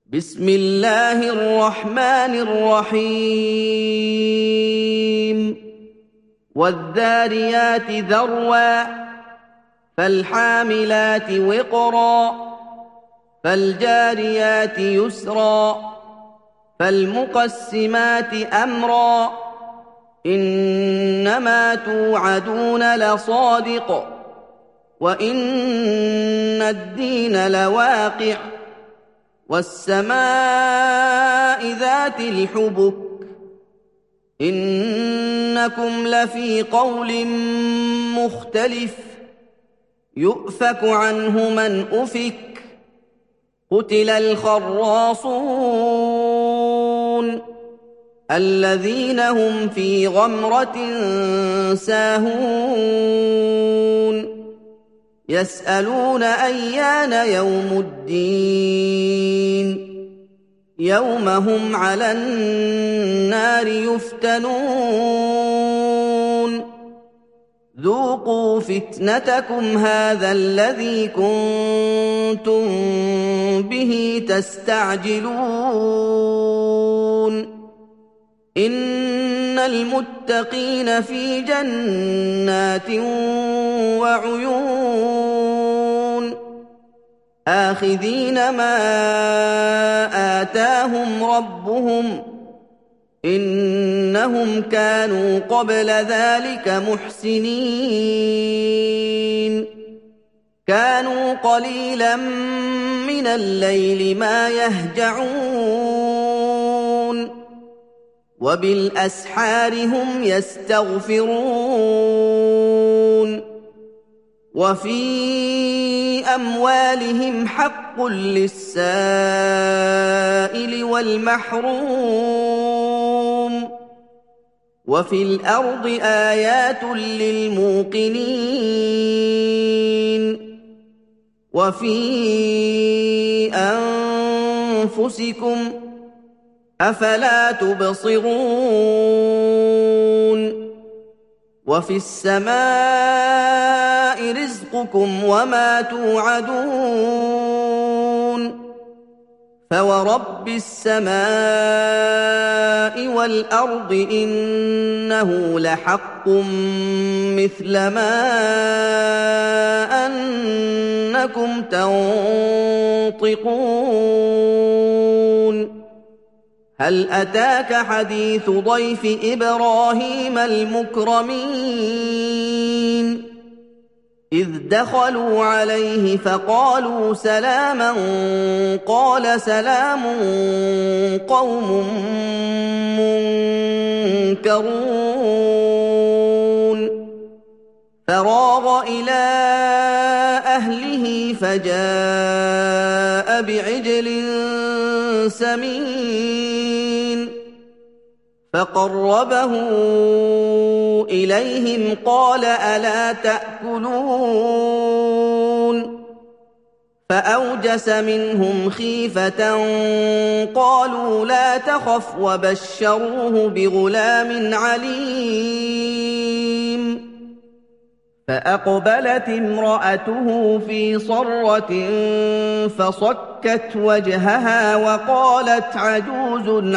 بسم الله الرحمن الرحيم والذاريات ذروا فالحاملات وقرا فالجاريات يسرا فالمقسمات أمرا إنما توعدون لصادق وإن الدين لواقع والسماء ذات الحبك إنكم لفي قول مختلف يؤفك عنه من أفك قتل الخراصون الذين هم في غمرة ساهون يسألون أيان يوم الدين يوم هم على النار يفتنون ذوقوا فتنتكم هذا الذي كنتم به تستعجلون إن المتقين في جنات وعيون آخذين ما آتاهم ربهم إنهم كانوا قبل ذلك محسنين كانوا قليلا من الليل ما يهجعون وبالأسحار هم يستغفرون وفي أموالهم حق للسائل والمحروم وفي الأرض آيات للموقنين وفي أنفسكم أفلا تبصرون وفي السماء رزقكم وما توعدون فورب السماء والأرض إنه لحق مثل ما أنكم تنطقون هل أتاك حديث ضيف إبراهيم المكرمين إذ دخلوا عليه فقالوا سلاما قال سلام قوم منكرون فراغ إلى أهله فجاء بعجل سمين فقربه إليهم قال ألا تأكلون فأوجس منهم خيفة قالوا لا تخف وبشروه بغلام عليم فأقبلت امرأته في صرة فصكت وجهها وقالت عجوز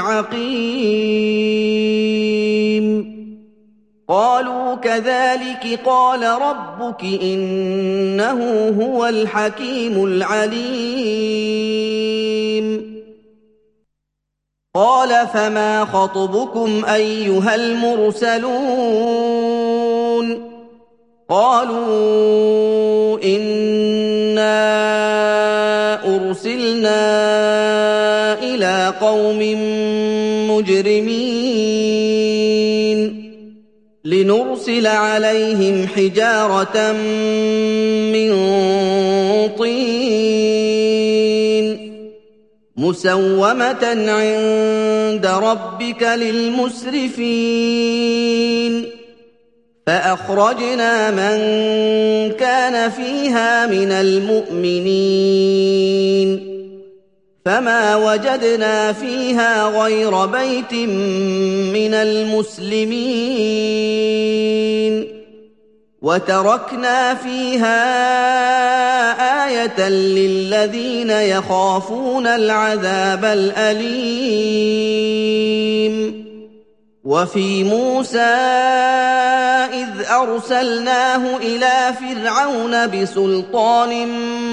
عقيم قالوا كذلك قال ربك إنه هو الحكيم العليم قال فما خطبكم أيها المرسلون قالوا إنا أرسلنا إلى قوم مجرمين لنرسل عليهم حجارة من طين مسومة عند ربك للمسرفين فأخرجنا من كان فيها من المؤمنين فما وجدنا فيها غير بيت من المسلمين وتركنا فيها آية للذين يخافون العذاب الأليم. وفي موسى إذ أرسلناه إلى فرعون بسلطان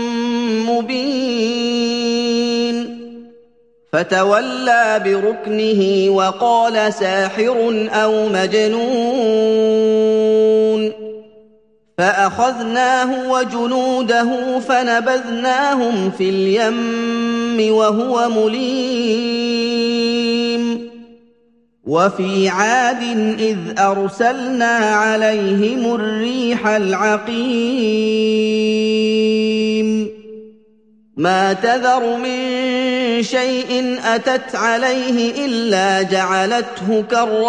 مبين فتولى بركنه وقال ساحر أو مجنون فأخذناه وجنوده فنبذناهم في اليم وهو مليم. وفي عاد إذ أرسلنا عليهم الريح العقيم ما تذر من شيء أتت عليه إلا جعلته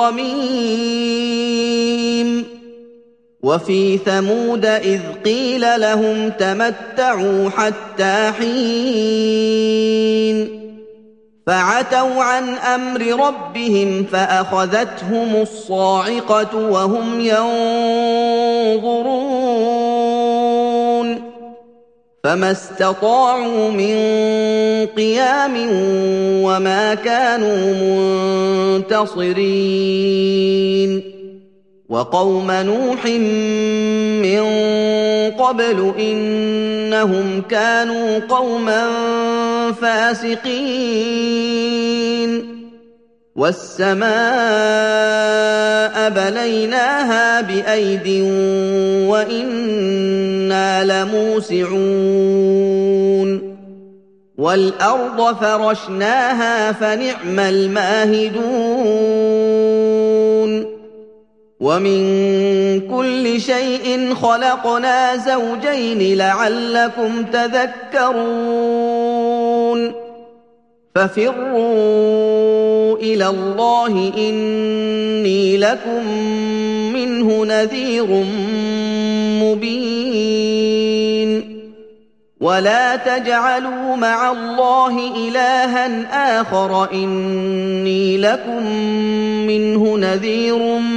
كالرميم. وفي ثمود إذ قيل لهم تمتعوا حتى حين فعتوا عن أمر ربهم فأخذتهم الصاعقة وهم ينظرون فما استطاعوا من قيام وما كانوا منتصرين. وقوم نوح من قبل إنهم كانوا قوما فاسقين. والسماء بنيناها بأيد وإنا لموسعون والأرض فرشناها فنعم الماهدون. ومن كل شيء خلقنا زوجين لعلكم تذكرون. ففروا إلى الله إني لكم منه نذير مبين. ولا تجعلوا مع الله إلها آخر إني لكم منه نذير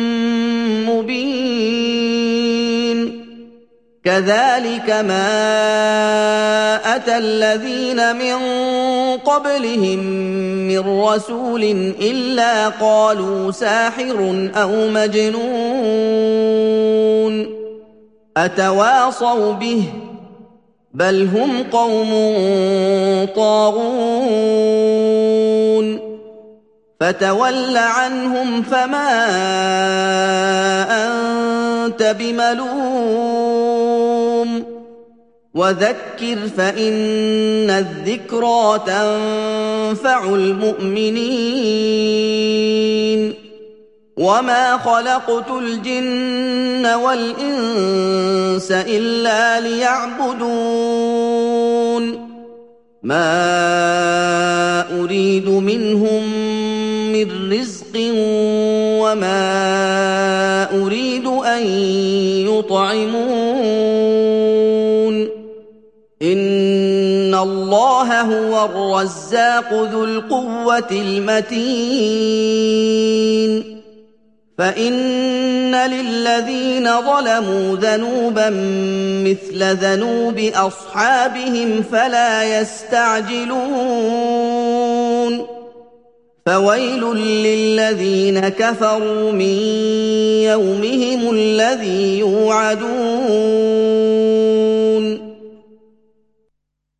مبين. كذلك ما أتى الذين من قبلهم من رسول إلا قالوا ساحر أو مجنون أتواصوا به بل هم قوم طاغون. فتول عنهم فما أنت بملوم وذكر فإن الذكرى تنفع المؤمنين. وما خلقت الجن والإنس إلا ليعبدون ما أريد منهم من رزق وما أريد أن يطعمون إن الله هو الرزاق ذو القوة المتين. فإن للذين ظلموا ذنوبا مثل ذنوب أصحابهم فلا يستعجلون. فويل للذين كفروا من يومهم الذي يوعدون